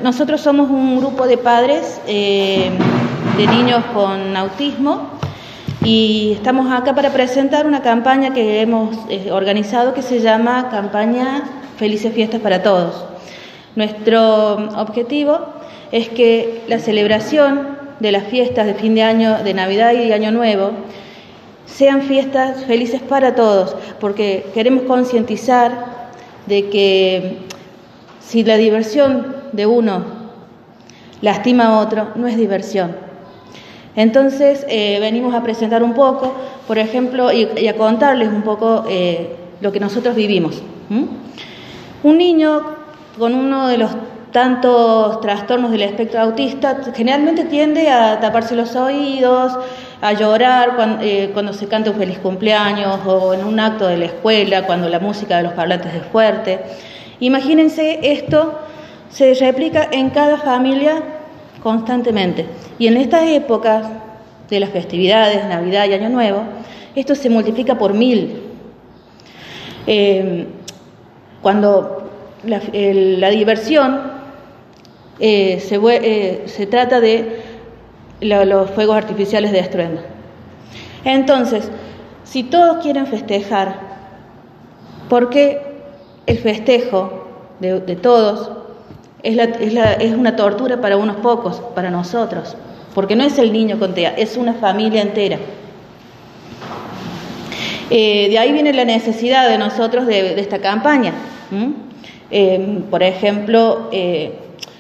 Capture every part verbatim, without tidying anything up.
nosotros somos un grupo de padres eh, de niños con autismo y estamos acá para presentar una campaña que hemos eh, organizado que se llama Campaña Felices Fiestas para Todos. Nuestro objetivo es que la celebración de las fiestas de fin de año, de Navidad y Año Nuevo, sean fiestas felices para todos, porque queremos concientizar de que si la diversión de uno lastima a otro, no es diversión. Entonces, eh, venimos a presentar un poco, por ejemplo, y, y a contarles un poco eh, lo que nosotros vivimos. ¿Mm? Un niño con uno de los tantos trastornos del espectro autista generalmente tiende a taparse los oídos, a llorar cuando, eh, cuando se canta un feliz cumpleaños o en un acto de la escuela, cuando la música de los parlantes es fuerte. Imagínense, esto se replica en cada familia constantemente. Y en estas épocas de las festividades, Navidad y Año Nuevo, esto se multiplica por mil. Eh, cuando la, el, la diversión eh, se, eh, se trata de lo, los fuegos artificiales de estruendo. Entonces, si todos quieren festejar, ¿por qué el festejo de, de todos es, la, es, la, es una tortura para unos pocos, para nosotros? Porque no es el niño con TEA, es una familia entera. Eh, de ahí viene la necesidad de nosotros de, de esta campaña. ¿Mm? Eh, por ejemplo, eh,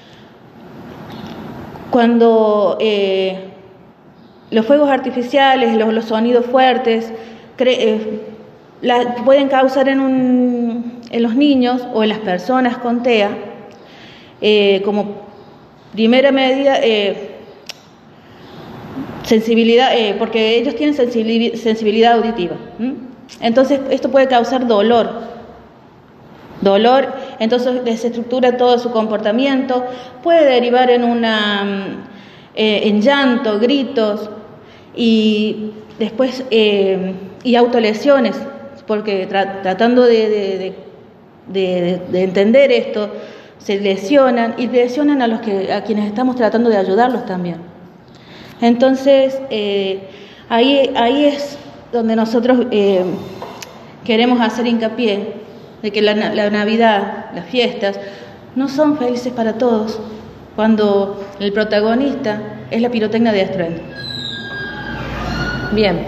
cuando eh, los fuegos artificiales, los, los sonidos fuertes, cre- eh, la, pueden causar en, un, en los niños o en las personas con TEA, eh, como primera medida, eh, sensibilidad, eh, porque ellos tienen sensibilidad, sensibilidad auditiva. ¿Mm? Entonces, esto puede causar dolor. Dolor, entonces desestructura todo su comportamiento, puede derivar en una eh, en llanto, gritos y después eh, y autolesiones, porque tra- tratando de, de, de, de, de entender esto, se lesionan y lesionan a los que a quienes estamos tratando de ayudarlos también. Entonces eh, ahí ahí es donde nosotros eh, queremos hacer hincapié de que la, la Navidad, las fiestas, no son felices para todos, cuando el protagonista es la pirotecnia de estruendo. Bien,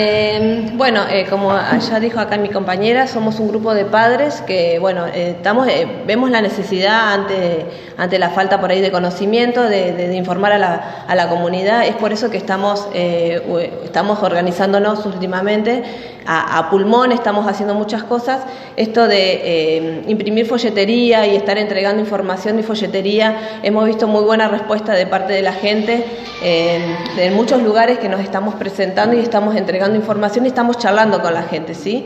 eh, bueno, eh, como ya dijo acá mi compañera, somos un grupo de padres que, bueno, eh, estamos, eh, vemos la necesidad ante, ante la falta por ahí de conocimiento, de, de, de informar a la, a la comunidad. Es por eso que estamos, eh, estamos organizándonos últimamente a, a pulmón, estamos haciendo muchas cosas. Esto de eh, imprimir folletería y estar entregando información y folletería, hemos visto muy buena respuesta de parte de la gente eh, en muchos lugares que nos estamos presentando y estamos entregando información y estamos charlando con la gente, ¿sí?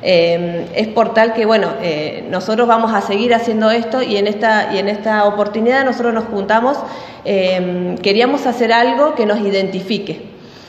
Eh, es por tal que, bueno, eh, nosotros vamos a seguir haciendo esto y en esta, y en esta oportunidad nosotros nos juntamos, eh, queríamos hacer algo que nos identifique.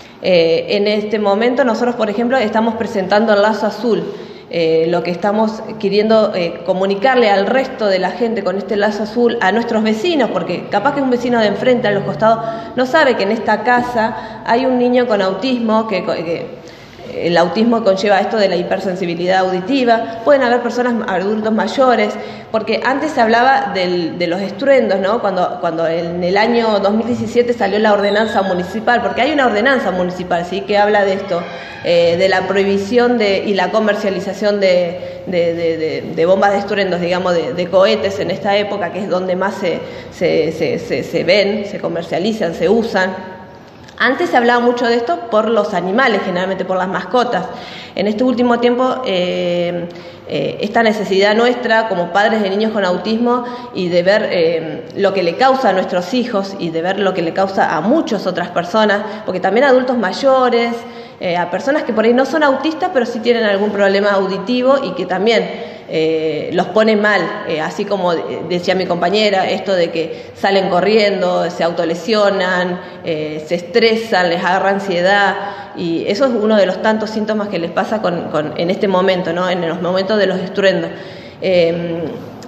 Eh, en este momento nosotros, por ejemplo, estamos presentando el lazo azul. Eh, lo que estamos queriendo eh, comunicarle al resto de la gente con este lazo azul, a nuestros vecinos, porque capaz que un vecino de enfrente, a los costados, no sabe que en esta casa hay un niño con autismo, que, que el autismo conlleva esto de la hipersensibilidad auditiva, pueden haber personas, adultos mayores, porque antes se hablaba del, de los estruendos, ¿no? Cuando, cuando en el año dos mil diecisiete salió la ordenanza municipal, porque hay una ordenanza municipal, ¿sí?, que habla de esto, eh, de la prohibición de, y la comercialización de, de, de, de, de bombas de estruendos, digamos, de, de cohetes en esta época, que es donde más se, se, se, se, se ven, se comercializan, se usan. Antes se hablaba mucho de esto por los animales, generalmente por las mascotas. En este último tiempo, eh, eh, esta necesidad nuestra como padres de niños con autismo y de ver eh, lo que le causa a nuestros hijos y de ver lo que le causa a muchas otras personas, porque también a adultos mayores, eh, a personas que por ahí no son autistas, pero sí tienen algún problema auditivo y que también Eh, los pone mal, eh, así como decía mi compañera, esto de que salen corriendo, se autolesionan, eh, se estresan, les agarra ansiedad, y eso es uno de los tantos síntomas que les pasa con, con, en este momento, ¿no? En los momentos de los estruendos. Eh,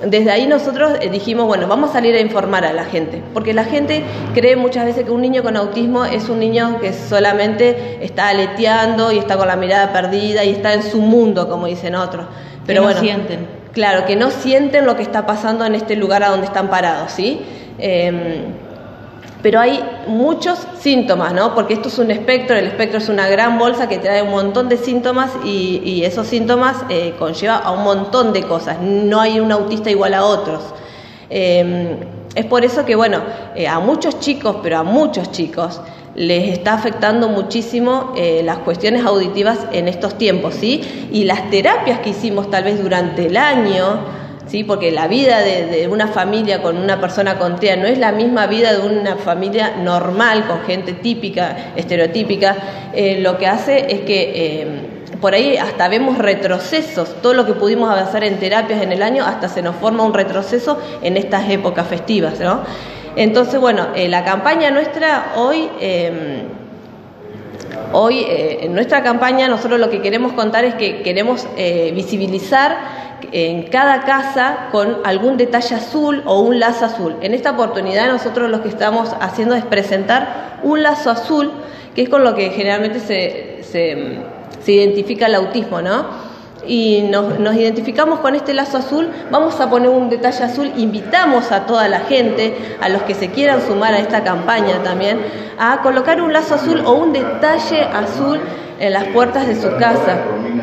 desde ahí nosotros dijimos, bueno, vamos a salir a informar a la gente, porque la gente cree muchas veces que un niño con autismo es un niño que solamente está aleteando y está con la mirada perdida y está en su mundo, como dicen otros. Pero que no bueno, sienten. Claro, que no sienten lo que está pasando en este lugar a donde están parados, ¿sí? Eh, pero hay muchos síntomas, ¿no? Porque esto es un espectro, el espectro es una gran bolsa que trae un montón de síntomas y, y esos síntomas eh, conlleva a un montón de cosas. No hay un autista igual a otros. Eh, es por eso que, bueno, eh, a muchos chicos, pero a muchos chicos, les está afectando muchísimo eh, las cuestiones auditivas en estos tiempos, ¿sí? Y las terapias que hicimos tal vez durante el año, ¿sí? Porque la vida de, de una familia con una persona con T E A no es la misma vida de una familia normal, con gente típica, estereotípica. Eh, lo que hace es que eh, por ahí hasta vemos retrocesos. Todo lo que pudimos avanzar en terapias en el año, hasta se nos forma un retroceso en estas épocas festivas, ¿no? Entonces, bueno, eh, la campaña nuestra hoy... Eh, Hoy, eh, en nuestra campaña, nosotros lo que queremos contar es que queremos eh, visibilizar en cada casa con algún detalle azul o un lazo azul. En esta oportunidad nosotros lo que estamos haciendo es presentar un lazo azul, que es con lo que generalmente se, se, se identifica el autismo, ¿no? Y nos, nos identificamos con este lazo azul, vamos a poner un detalle azul, invitamos a toda la gente, a los que se quieran sumar a esta campaña también, a colocar un lazo azul o un detalle azul en las puertas de su casa.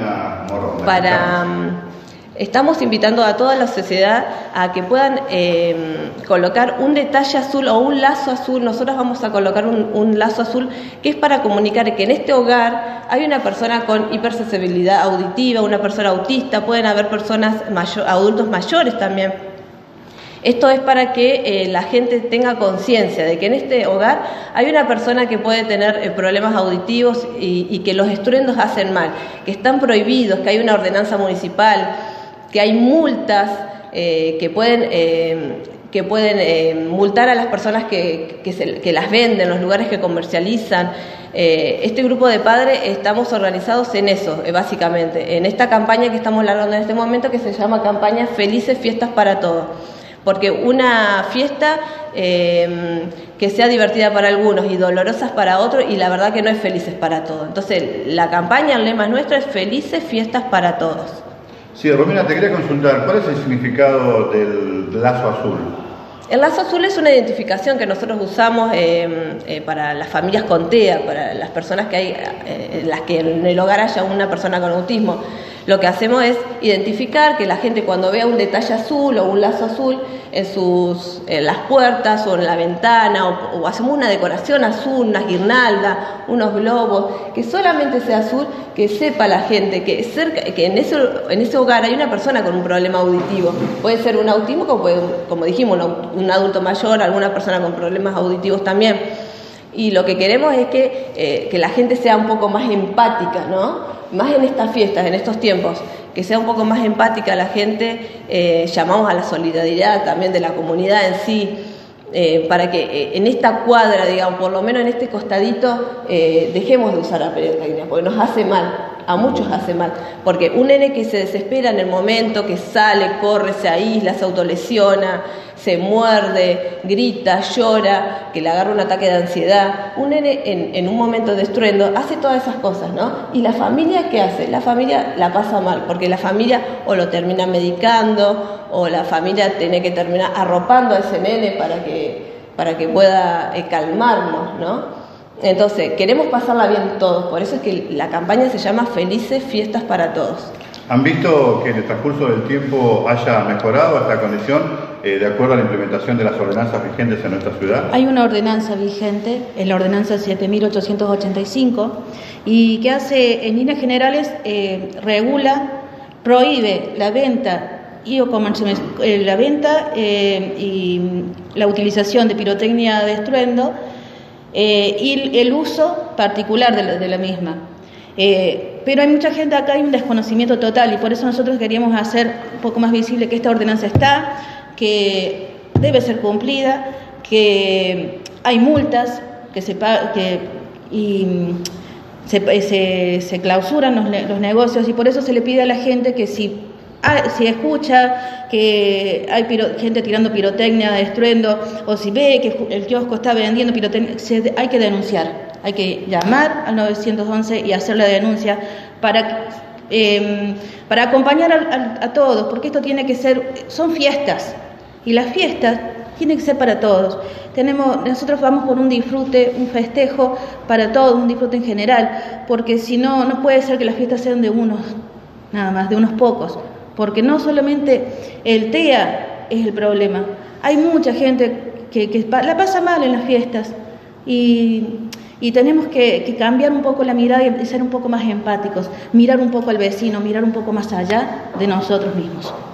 Para, estamos invitando a toda la sociedad a que puedan eh, colocar un detalle azul o un lazo azul. Nosotros vamos a colocar un, un lazo azul que es para comunicar que en este hogar hay una persona con hipersensibilidad auditiva, una persona autista, pueden haber personas mayor, adultos mayores también. Esto es para que eh, la gente tenga conciencia de que en este hogar hay una persona que puede tener eh, problemas auditivos y, y que los estruendos hacen mal, que están prohibidos, que hay una ordenanza municipal, que hay multas eh, que pueden, eh, que pueden eh, multar a las personas que, que, se, que las venden, los lugares que comercializan. Eh, este grupo de padres estamos organizados en eso, eh, básicamente, en esta campaña que estamos largando en este momento, que se llama campaña Felices Fiestas para Todos. Porque una fiesta eh, que sea divertida para algunos y dolorosas para otros, y la verdad que no es felices para todos. Entonces, la campaña, el lema nuestro es Felices Fiestas para Todos. Sí, Romina, te quería consultar, ¿cuál es el significado del lazo azul? El lazo azul es una identificación que nosotros usamos eh, eh, para las familias con T E A, para las personas que hay, eh, las que en el hogar haya una persona con autismo. Lo que hacemos es identificar que la gente cuando vea un detalle azul o un lazo azul en, sus, en las puertas o en la ventana, o, o hacemos una decoración azul, una guirnalda, unos globos, que solamente sea azul, que sepa la gente que, cerca, que en, ese, en ese hogar hay una persona con un problema auditivo. Puede ser un autismo, como, puede, como dijimos, un, un adulto mayor, alguna persona con problemas auditivos también. Y lo que queremos es que, eh, que la gente sea un poco más empática, ¿no? Más en estas fiestas, en estos tiempos, que sea un poco más empática la gente. Eh, llamamos a la solidaridad también de la comunidad en sí, eh, para que eh, en esta cuadra, digamos, por lo menos en este costadito, eh, dejemos de usar la pirotecnia, porque nos hace mal, a muchos hace mal, porque un nene que se desespera en el momento, que sale, corre, se aísla, se autolesiona, se muerde, grita, llora, que le agarra un ataque de ansiedad, un nene en, en un momento de estruendo hace todas esas cosas, ¿no? ¿Y la familia qué hace? La familia la pasa mal, porque la familia o lo termina medicando, o la familia tiene que terminar arropando a ese nene para que, para que pueda eh, calmarnos, ¿no? Entonces, queremos pasarla bien todos, por eso es que la campaña se llama Felices Fiestas para Todos. ¿Han visto que en el transcurso del tiempo haya mejorado esta condición eh, de acuerdo a la implementación de las ordenanzas vigentes en nuestra ciudad? Hay una ordenanza vigente, es la ordenanza siete mil ochocientos ochenta y cinco, y que hace, en líneas generales, eh, regula, prohíbe la venta y o eh, la venta eh, y la utilización de pirotecnia de estruendo eh, y el uso particular de la, de la misma. Eh, pero hay mucha gente acá, hay un desconocimiento total, y por eso nosotros queríamos hacer un poco más visible que esta ordenanza está, que debe ser cumplida, que hay multas, que se que y se, se, se clausuran los, los negocios, y por eso se le pide a la gente que si ah, si escucha que hay piro, gente tirando pirotecnia de estruendo, o si ve que el kiosco está vendiendo pirotecnia, se, hay que denunciar, hay que llamar al nueve once y hacer la denuncia para, eh, para acompañar a, a, a todos, porque esto tiene que ser, son fiestas, y las fiestas tienen que ser para todos. Tenemos, nosotros vamos por un disfrute, un festejo para todos, un disfrute en general, porque si no, no puede ser que las fiestas sean de unos, nada más, de unos pocos, porque no solamente el T E A es el problema, hay mucha gente que, que la pasa mal en las fiestas, y, y tenemos que, que cambiar un poco la mirada y ser un poco más empáticos, mirar un poco al vecino, mirar un poco más allá de nosotros mismos.